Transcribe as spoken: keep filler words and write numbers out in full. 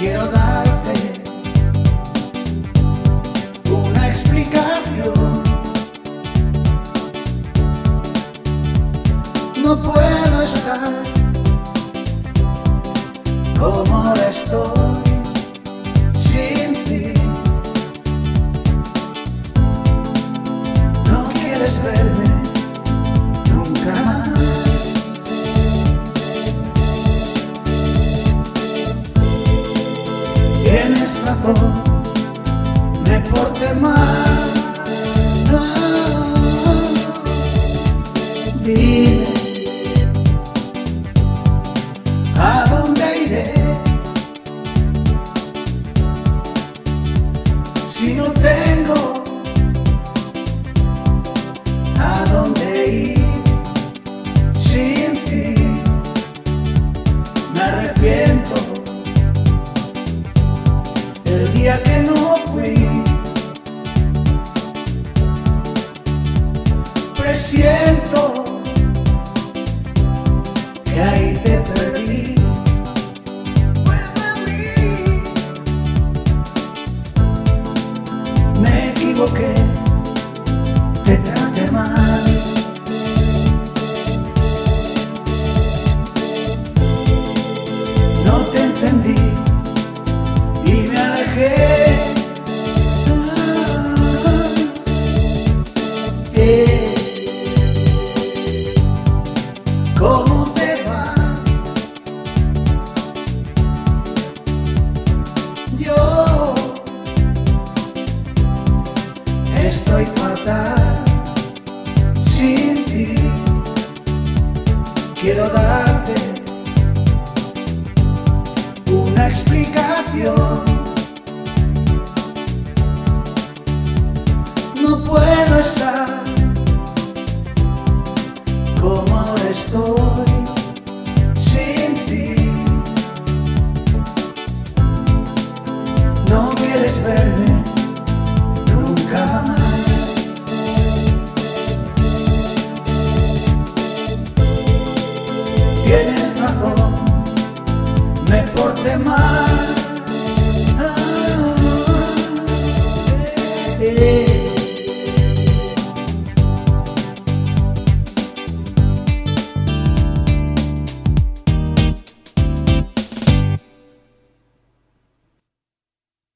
quiero darte una explicación. No puedo estar como ahora estoy sin ti. No quieres verme nunca más. Tienes razón, me porté mal. No, dime, ¿a dónde iré? Si no tengo a dónde ir sin ti, me arrepiento el día que no fui. Presiento que ahí te perdí. Vuelve a mí. Me equivoqué, te traté mal. No te entendí y me alejé. Ah, eh. ¿Cómo te va? Yo estoy fatal sin ti. Quiero darte una explicación. No puedo estar como ahora estoy sin ti. No quieres verme nunca más. Tienes razón, me porté mal.